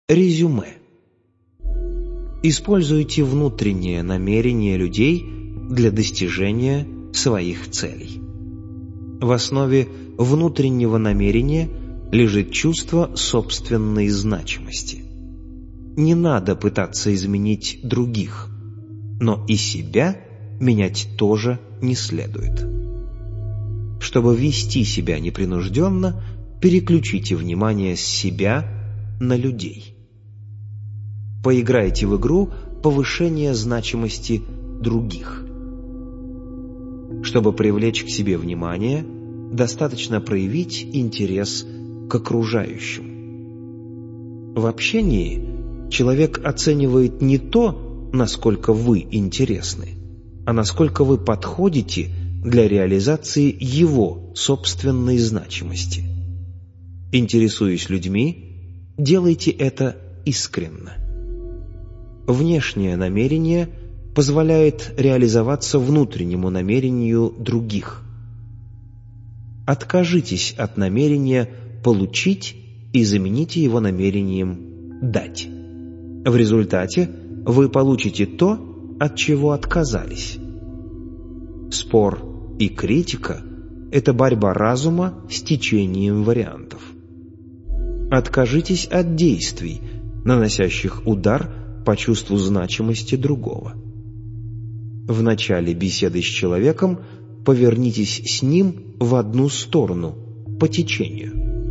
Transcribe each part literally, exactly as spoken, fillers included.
Резюме. Используйте внутреннее намерение людей для достижения своих целей. В основе внутреннего намерения лежит чувство собственной значимости. Не надо пытаться изменить других, но и себя менять тоже не следует. Чтобы вести себя непринужденно, переключите внимание с себя на людей. Поиграйте в игру повышения значимости других. Чтобы привлечь к себе внимание, достаточно проявить интерес к окружающим. В общении человек оценивает не то, насколько вы интересны, а насколько вы подходите для реализации его собственной значимости. Интересуясь людьми, делайте это искренно. Внешнее намерение позволяет реализоваться внутреннему намерению других. Откажитесь от намерения получить и замените его намерением дать. В результате вы получите то, от чего отказались. Спор и критика – это борьба разума с течением вариантов. Откажитесь от действий, наносящих удар по чувству значимости другого. В начале беседы с человеком повернитесь с ним в одну сторону, по течению.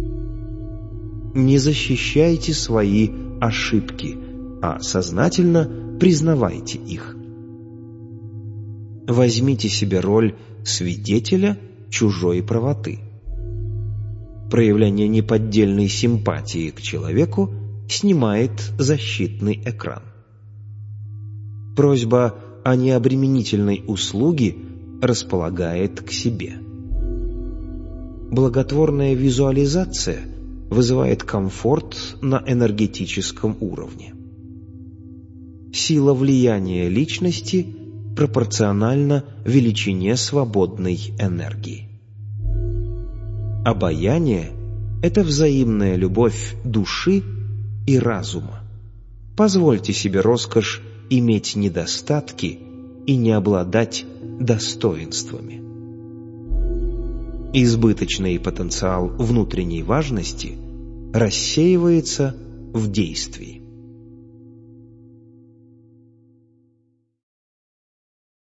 Не защищайте свои ошибки, а сознательно признавайте их. Возьмите себе роль свидетеля чужой правоты. Проявление неподдельной симпатии к человеку снимает защитный экран. Просьба о необременительной услуге располагает к себе. Благотворная визуализация вызывает комфорт на энергетическом уровне. Сила влияния личности пропорциональна величине свободной энергии. Обаяние – это взаимная любовь души и разума. Позвольте себе роскошь иметь недостатки и не обладать достоинствами. Избыточный потенциал внутренней важности рассеивается в действии.